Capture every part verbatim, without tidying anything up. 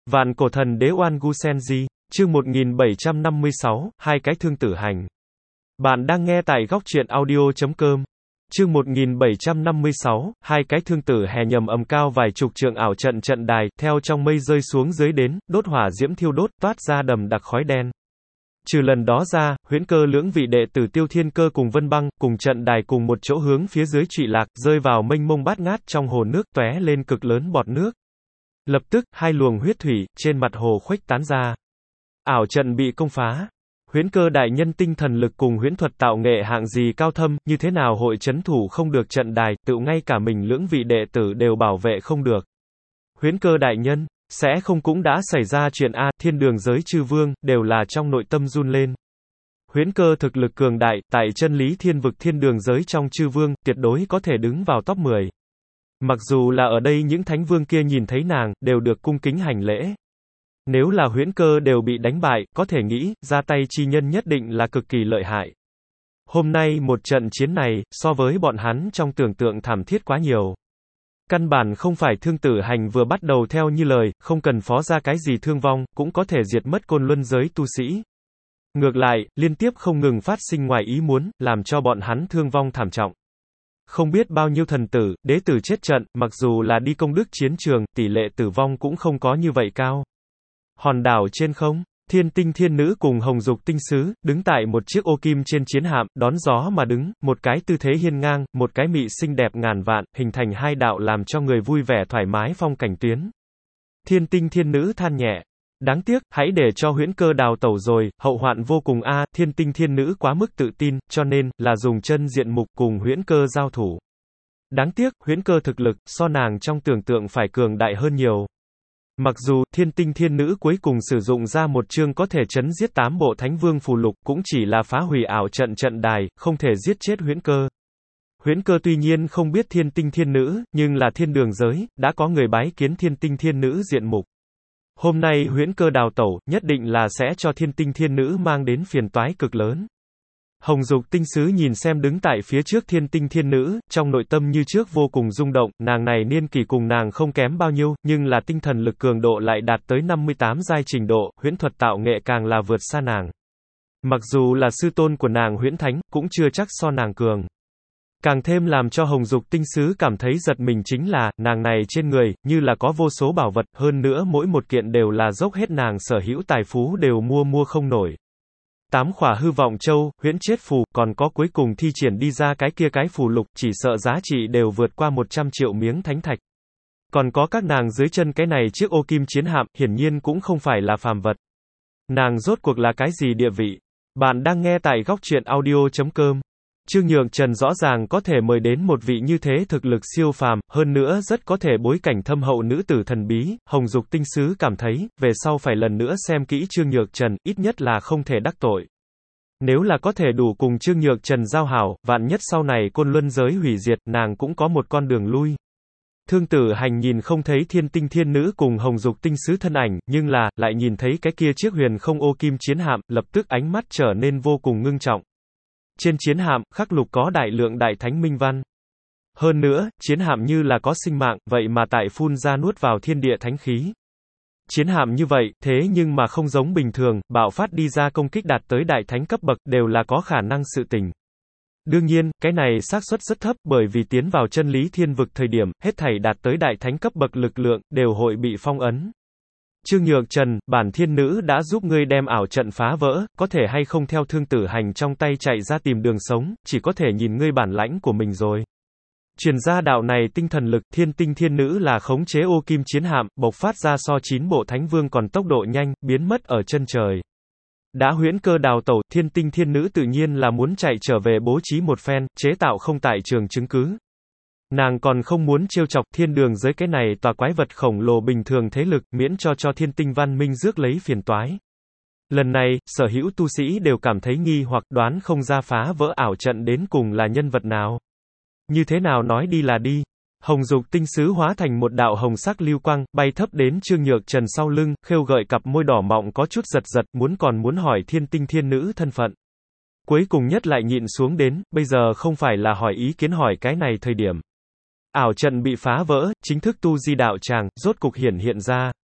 Vạn cổ thần đế Oan Gu Senji, chương một nghìn bảy trăm năm mươi sáu, hai cái thương tử hành. Bạn đang nghe tại góc truyện audio chấm com. Chương một nghìn bảy trăm năm mươi sáu, hai cái thương tử hè nhầm ầm cao vài chục trượng ảo trận trận đài, theo trong mây rơi xuống dưới đến, đốt hỏa diễm thiêu đốt, toát ra đầm đặc khói đen. Trừ lần đó ra, Huyễn Cơ lưỡng vị đệ tử Tiêu Thiên Cơ cùng Vân Băng, cùng trận đài cùng một chỗ hướng phía dưới trụy lạc, rơi vào mênh mông bát ngát trong hồ nước, tóe lên cực lớn bọt nước. Lập tức, hai luồng huyết thủy, trên mặt hồ khuếch tán ra. Ảo trận bị công phá. Huyễn Cơ đại nhân tinh thần lực cùng huyễn thuật tạo nghệ hạng gì cao thâm, như thế nào hội chấn thủ không được trận đài, tự ngay cả mình lưỡng vị đệ tử đều bảo vệ không được. Huyễn Cơ đại nhân, sẽ không cũng đã xảy ra chuyện a, thiên đường giới chư vương, đều là trong nội tâm run lên. Huyễn Cơ thực lực cường đại, tại chân lý thiên vực thiên đường giới trong chư vương, tuyệt đối có thể đứng vào top mười. Mặc dù là ở đây những thánh vương kia nhìn thấy nàng, đều được cung kính hành lễ. Nếu là Huyễn Cơ đều bị đánh bại, có thể nghĩ, ra tay chi nhân nhất định là cực kỳ lợi hại. Hôm nay một trận chiến này, so với bọn hắn trong tưởng tượng thảm thiết quá nhiều. Căn bản không phải thương tử hành vừa bắt đầu theo như lời, không cần phó ra cái gì thương vong, cũng có thể diệt mất côn luân giới tu sĩ. Ngược lại, liên tiếp không ngừng phát sinh ngoài ý muốn, làm cho bọn hắn thương vong thảm trọng. Không biết bao nhiêu thần tử, đế tử chết trận, mặc dù là đi công đức chiến trường, tỷ lệ tử vong cũng không có như vậy cao. Hòn đảo trên không, Thiên Tinh Thiên Nữ cùng Hồng Dục Tinh Sứ, đứng tại một chiếc ô kim trên chiến hạm, đón gió mà đứng, một cái tư thế hiên ngang, một cái mị xinh đẹp ngàn vạn, hình thành hai đạo làm cho người vui vẻ thoải mái phong cảnh tuyến. Thiên Tinh Thiên Nữ than nhẹ. Đáng tiếc, hãy để cho Huyễn Cơ đào tẩu rồi, hậu hoạn vô cùng a, Thiên Tinh Thiên Nữ quá mức tự tin, cho nên, là dùng chân diện mục cùng Huyễn Cơ giao thủ. Đáng tiếc, Huyễn Cơ thực lực, so nàng trong tưởng tượng phải cường đại hơn nhiều. Mặc dù, Thiên Tinh Thiên Nữ cuối cùng sử dụng ra một chương có thể chấn giết tám bộ thánh vương phù lục, cũng chỉ là phá hủy ảo trận trận đài, không thể giết chết Huyễn Cơ. Huyễn Cơ tuy nhiên không biết Thiên Tinh Thiên Nữ, nhưng là thiên đường giới, đã có người bái kiến Thiên Tinh Thiên Nữ diện mục. Hôm nay Huyễn Cơ đào tẩu, nhất định là sẽ cho Thiên Tinh Thiên Nữ mang đến phiền toái cực lớn. Hồng Dục Tinh Sứ nhìn xem đứng tại phía trước Thiên Tinh Thiên Nữ, trong nội tâm như trước vô cùng rung động, nàng này niên kỷ cùng nàng không kém bao nhiêu, nhưng là tinh thần lực cường độ lại đạt tới năm mươi tám giai trình độ, huyễn thuật tạo nghệ càng là vượt xa nàng. Mặc dù là sư tôn của nàng Huyễn Thánh, cũng chưa chắc so nàng cường. Càng thêm làm cho Hồng Dục Tinh Sứ cảm thấy giật mình chính là, nàng này trên người, như là có vô số bảo vật, hơn nữa mỗi một kiện đều là dốc hết nàng sở hữu tài phú đều mua mua không nổi. Tám khỏa hư vọng châu, huyễn chết phù, còn có cuối cùng thi triển đi ra cái kia cái phù lục, chỉ sợ giá trị đều vượt qua một trăm triệu miếng thánh thạch. Còn có các nàng dưới chân cái này chiếc ô kim chiến hạm, hiển nhiên cũng không phải là phàm vật. Nàng rốt cuộc là cái gì địa vị? Bạn đang nghe tại góc truyện audio chấm com. Trương Nhược Trần rõ ràng có thể mời đến một vị như thế thực lực siêu phàm, hơn nữa rất có thể bối cảnh thâm hậu nữ tử thần bí, Hồng Dục Tinh Sứ cảm thấy, về sau phải lần nữa xem kỹ Trương Nhược Trần, ít nhất là không thể đắc tội. Nếu là có thể đủ cùng Trương Nhược Trần giao hảo, vạn nhất sau này côn luân giới hủy diệt, nàng cũng có một con đường lui. Thương tử hành nhìn không thấy Thiên Tinh Thiên Nữ cùng Hồng Dục Tinh Sứ thân ảnh, nhưng là, lại nhìn thấy cái kia chiếc huyền không ô kim chiến hạm, lập tức ánh mắt trở nên vô cùng ngưng trọng. Trên chiến hạm, khắc lục có đại lượng đại thánh minh văn. Hơn nữa, chiến hạm như là có sinh mạng, vậy mà tại phun ra nuốt vào thiên địa thánh khí. Chiến hạm như vậy, thế nhưng mà không giống bình thường, bạo phát đi ra công kích đạt tới đại thánh cấp bậc, đều là có khả năng sự tình. Đương nhiên, cái này xác suất rất thấp, bởi vì tiến vào chân lý thiên vực thời điểm, hết thảy đạt tới đại thánh cấp bậc lực lượng, đều hội bị phong ấn. Trương Nhược Trần, bản thiên nữ đã giúp ngươi đem ảo trận phá vỡ, có thể hay không theo thương tử hành trong tay chạy ra tìm đường sống, chỉ có thể nhìn ngươi bản lãnh của mình rồi. Truyền ra đạo này tinh thần lực, Thiên Tinh Thiên Nữ là khống chế ô kim chiến hạm, bộc phát ra so chín bộ thánh vương còn tốc độ nhanh, biến mất ở chân trời. Đã Huyễn Cơ đào tẩu, Thiên Tinh Thiên Nữ tự nhiên là muốn chạy trở về bố trí một phen, chế tạo không tại trường chứng cứ. Nàng còn không muốn trêu chọc thiên đường giới cái này tòa quái vật khổng lồ bình thường thế lực, miễn cho cho thiên tinh văn minh rước lấy phiền toái. Lần này, sở hữu tu sĩ đều cảm thấy nghi hoặc đoán không ra phá vỡ ảo trận đến cùng là nhân vật nào. Như thế nào nói đi là đi. Hồng Dục Tinh Sứ hóa thành một đạo hồng sắc lưu quang, bay thấp đến Trương Nhược Trần sau lưng, khêu gợi cặp môi đỏ mọng có chút giật giật, muốn còn muốn hỏi Thiên Tinh Thiên Nữ thân phận. Cuối cùng nhất lại nhịn xuống đến, bây giờ không phải là hỏi ý kiến hỏi cái này thời điểm. Ảo trận bị phá vỡ, chính thức tu di đạo tràng, rốt cục hiển hiện ra.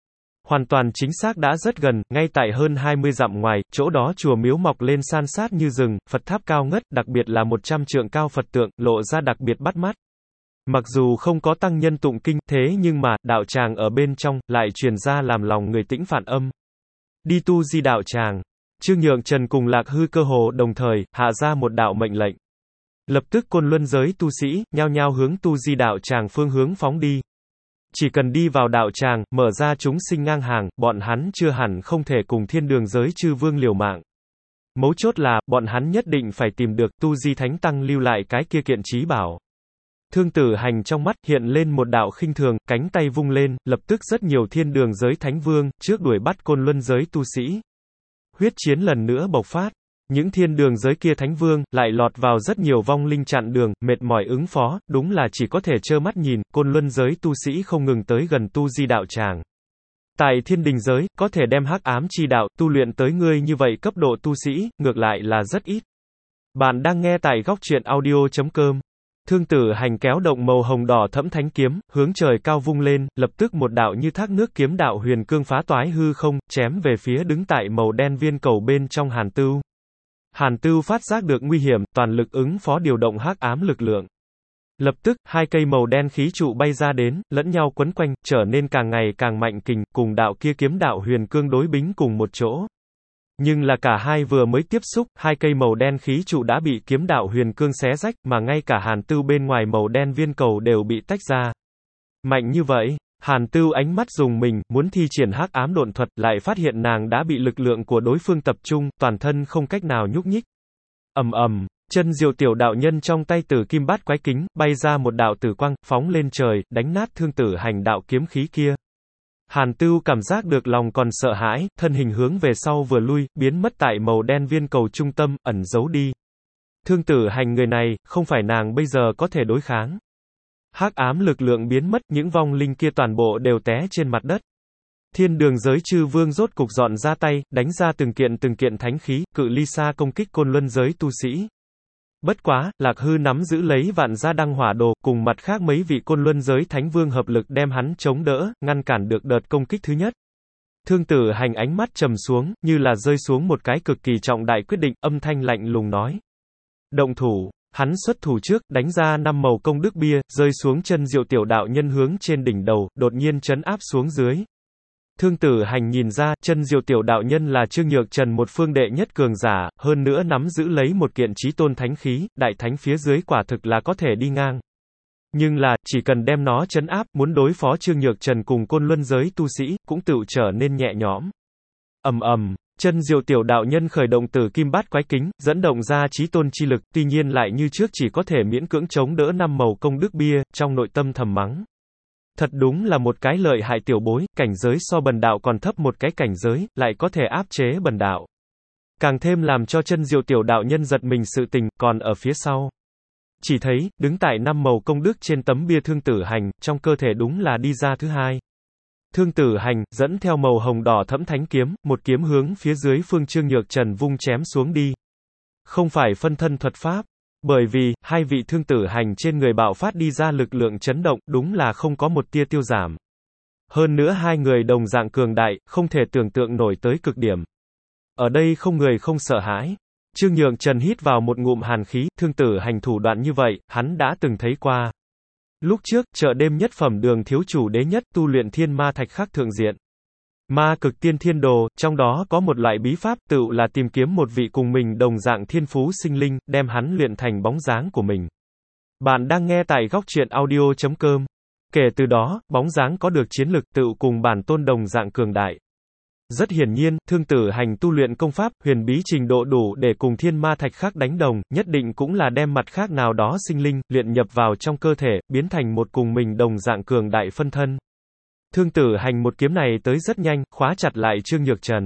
Hoàn toàn chính xác đã rất gần, ngay tại hơn hai mươi dặm ngoài, chỗ đó chùa miếu mọc lên san sát như rừng, Phật tháp cao ngất, đặc biệt là một trăm trượng cao Phật tượng, lộ ra đặc biệt bắt mắt. Mặc dù không có tăng nhân tụng kinh, thế nhưng mà, đạo tràng ở bên trong, lại truyền ra làm lòng người tĩnh phản âm. Đi tu di đạo tràng. Trương Nhượng Trần cùng Lạc Hư cơ hồ đồng thời, hạ ra một đạo mệnh lệnh. Lập tức côn luân giới tu sĩ, nhao nhao hướng tu di đạo tràng phương hướng phóng đi. Chỉ cần đi vào đạo tràng, mở ra chúng sinh ngang hàng, bọn hắn chưa hẳn không thể cùng thiên đường giới chư vương liều mạng. Mấu chốt là, bọn hắn nhất định phải tìm được tu di thánh tăng lưu lại cái kia kiện trí bảo. Thương Tử Hành trong mắt hiện lên một đạo khinh thường, cánh tay vung lên, lập tức rất nhiều thiên đường giới thánh vương, trước đuổi bắt côn luân giới tu sĩ. Huyết chiến lần nữa bộc phát. Những thiên đường giới kia thánh vương, lại lọt vào rất nhiều vong linh chặn đường, mệt mỏi ứng phó, đúng là chỉ có thể trơ mắt nhìn, côn luân giới tu sĩ không ngừng tới gần tu di đạo tràng. Tại thiên đình giới, có thể đem hắc ám chi đạo, tu luyện tới ngươi như vậy cấp độ tu sĩ, ngược lại là rất ít. Bạn đang nghe tại góc truyện audio chấm com. Thương Tử Hành kéo động màu hồng đỏ thẫm thánh kiếm, hướng trời cao vung lên, lập tức một đạo như thác nước kiếm đạo huyền cương phá toái hư không, chém về phía đứng tại màu đen viên cầu bên trong Hàn Tưu. Hàn Tưu phát giác được nguy hiểm, toàn lực ứng phó điều động hắc ám lực lượng. Lập tức, hai cây màu đen khí trụ bay ra đến, lẫn nhau quấn quanh, trở nên càng ngày càng mạnh kình, cùng đạo kia kiếm đạo huyền cương đối bính cùng một chỗ. Nhưng là cả hai vừa mới tiếp xúc, hai cây màu đen khí trụ đã bị kiếm đạo huyền cương xé rách, mà ngay cả Hàn Tưu bên ngoài màu đen viên cầu đều bị tách ra. Mạnh như vậy, Hàn Tưu ánh mắt dùng mình, muốn thi triển hắc ám độn thuật, lại phát hiện nàng đã bị lực lượng của đối phương tập trung, toàn thân không cách nào nhúc nhích. Ầm ầm, chân diệu tiểu đạo nhân trong tay Tử Kim Bát Quái Kính, bay ra một đạo tử quang, phóng lên trời, đánh nát Thương Tử Hành đạo kiếm khí kia. Hàn Tưu cảm giác được lòng còn sợ hãi, thân hình hướng về sau vừa lui, biến mất tại màu đen viên cầu trung tâm, ẩn giấu đi. Thương Tử Hành người này, không phải nàng bây giờ có thể đối kháng. Hắc ám lực lượng biến mất, những vong linh kia toàn bộ đều té trên mặt đất. Thiên đường giới chư vương rốt cục dọn ra tay, đánh ra từng kiện từng kiện thánh khí, cự ly xa công kích côn luân giới tu sĩ. Bất quá, Lạc Hư nắm giữ lấy vạn gia đăng hỏa đồ, cùng mặt khác mấy vị côn luân giới thánh vương hợp lực đem hắn chống đỡ, ngăn cản được đợt công kích thứ nhất. Thương Tử Hành ánh mắt trầm xuống, như là rơi xuống một cái cực kỳ trọng đại quyết định, âm thanh lạnh lùng nói. Động thủ. Hắn xuất thủ trước, đánh ra năm màu công đức bia, rơi xuống chân diệu tiểu đạo nhân hướng trên đỉnh đầu, đột nhiên trấn áp xuống dưới. Thương Tử Hành nhìn ra, chân diệu tiểu đạo nhân là Trương Nhược Trần một phương đệ nhất cường giả, hơn nữa nắm giữ lấy một kiện chí tôn thánh khí, đại thánh phía dưới quả thực là có thể đi ngang. Nhưng là, chỉ cần đem nó trấn áp, muốn đối phó Trương Nhược Trần cùng côn luân giới tu sĩ, cũng tự trở nên nhẹ nhõm. Ầm ầm. Chân diệu tiểu đạo nhân khởi động Tử Kim Bát Quái Kính, dẫn động ra chí tôn chi lực, tuy nhiên lại như trước chỉ có thể miễn cưỡng chống đỡ năm màu công đức bia, trong nội tâm thầm mắng. Thật đúng là một cái lợi hại tiểu bối, cảnh giới so bần đạo còn thấp một cái cảnh giới, lại có thể áp chế bần đạo. Càng thêm làm cho chân diệu tiểu đạo nhân giật mình sự tình, còn ở phía sau. Chỉ thấy, đứng tại năm màu công đức trên tấm bia Thương Tử Hành, trong cơ thể đúng là đi ra thứ hai. Thương Tử Hành, dẫn theo màu hồng đỏ thẫm thánh kiếm, một kiếm hướng phía dưới phương Trương Nhược Trần vung chém xuống đi. Không phải phân thân thuật pháp, bởi vì, hai vị Thương Tử Hành trên người bạo phát đi ra lực lượng chấn động, đúng là không có một tia tiêu giảm. Hơn nữa hai người đồng dạng cường đại, không thể tưởng tượng nổi tới cực điểm. Ở đây không người không sợ hãi. Trương Nhược Trần hít vào một ngụm hàn khí, Thương Tử Hành thủ đoạn như vậy, hắn đã từng thấy qua. Lúc trước, chợ đêm nhất phẩm đường thiếu chủ đế nhất tu luyện thiên ma thạch khắc thượng diện. Ma cực tiên thiên đồ, trong đó có một loại bí pháp tự là tìm kiếm một vị cùng mình đồng dạng thiên phú sinh linh, đem hắn luyện thành bóng dáng của mình. Bạn đang nghe tại góc truyện audio chấm com. Kể từ đó, bóng dáng có được chiến lực tự cùng bản tôn đồng dạng cường đại. Rất hiển nhiên, Thương Tử Hành tu luyện công pháp, huyền bí trình độ đủ để cùng thiên ma thạch khắc đánh đồng, nhất định cũng là đem mặt khác nào đó sinh linh, luyện nhập vào trong cơ thể, biến thành một cùng mình đồng dạng cường đại phân thân. Thương Tử Hành một kiếm này tới rất nhanh, khóa chặt lại Trương Nhược Trần.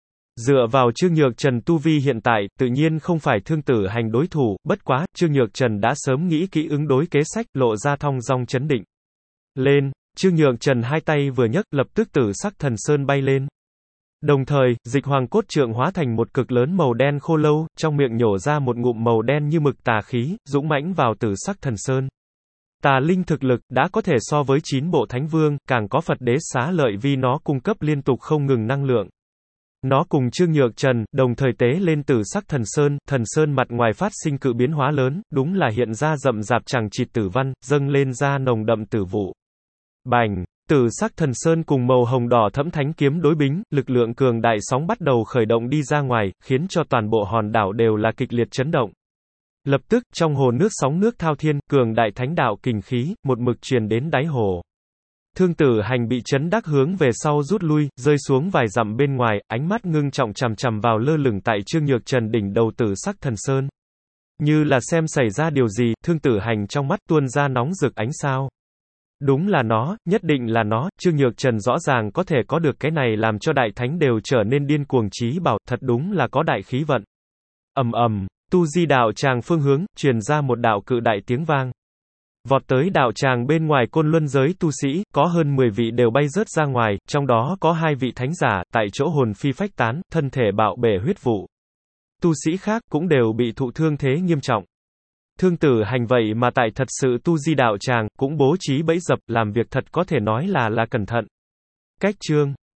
Dựa vào Trương Nhược Trần tu vi hiện tại, tự nhiên không phải Thương Tử Hành đối thủ, bất quá, Trương Nhược Trần đã sớm nghĩ kỹ ứng đối kế sách, lộ ra thong dong chấn định. Lên, Trương Nhược Trần hai tay vừa nhấc, lập tức tử sắc thần sơn bay lên. Đồng thời, dịch hoàng cốt trượng hóa thành một cực lớn màu đen khô lâu, trong miệng nhổ ra một ngụm màu đen như mực tà khí, dũng mãnh vào tử sắc thần sơn. Tà linh thực lực, đã có thể so với chín bộ thánh vương, càng có Phật đế xá lợi vì nó cung cấp liên tục không ngừng năng lượng. Nó cùng Trương Nhược Trần, đồng thời tế lên tử sắc thần sơn, thần sơn mặt ngoài phát sinh cự biến hóa lớn, đúng là hiện ra rậm rạp chằng chịt tử văn, dâng lên ra nồng đậm tử vụ. Bành! Tử sắc thần sơn cùng màu hồng đỏ thẫm thánh kiếm đối bính, lực lượng cường đại sóng bắt đầu khởi động đi ra ngoài, khiến cho toàn bộ hòn đảo đều là kịch liệt chấn động. Lập tức, trong hồ nước sóng nước thao thiên, cường đại thánh đạo kình khí, một mực truyền đến đáy hồ. Thương Tử Hành bị chấn đắc hướng về sau rút lui, rơi xuống vài dặm bên ngoài, ánh mắt ngưng trọng chằm chằm vào lơ lửng tại Trương Nhược Trần đỉnh đầu tử sắc thần sơn. Như là xem xảy ra điều gì, Thương Tử Hành trong mắt tuôn ra nóng rực ánh sao. Đúng là nó, nhất định là nó, Trương Nhược Trần rõ ràng có thể có được cái này làm cho đại thánh đều trở nên điên cuồng chí bảo, thật đúng là có đại khí vận. Ầm ầm, tu di đạo tràng phương hướng, truyền ra một đạo cự đại tiếng vang. Vọt tới đạo tràng bên ngoài côn luân giới tu sĩ, có hơn mười vị đều bay rớt ra ngoài, trong đó có hai vị thánh giả, tại chỗ hồn phi phách tán, thân thể bạo bể huyết vụ. Tu sĩ khác cũng đều bị thụ thương thế nghiêm trọng. Thương Tử Hành vậy mà tại thật sự tu di đạo tràng, cũng bố trí bẫy dập, làm việc thật có thể nói là là cẩn thận. Cách chương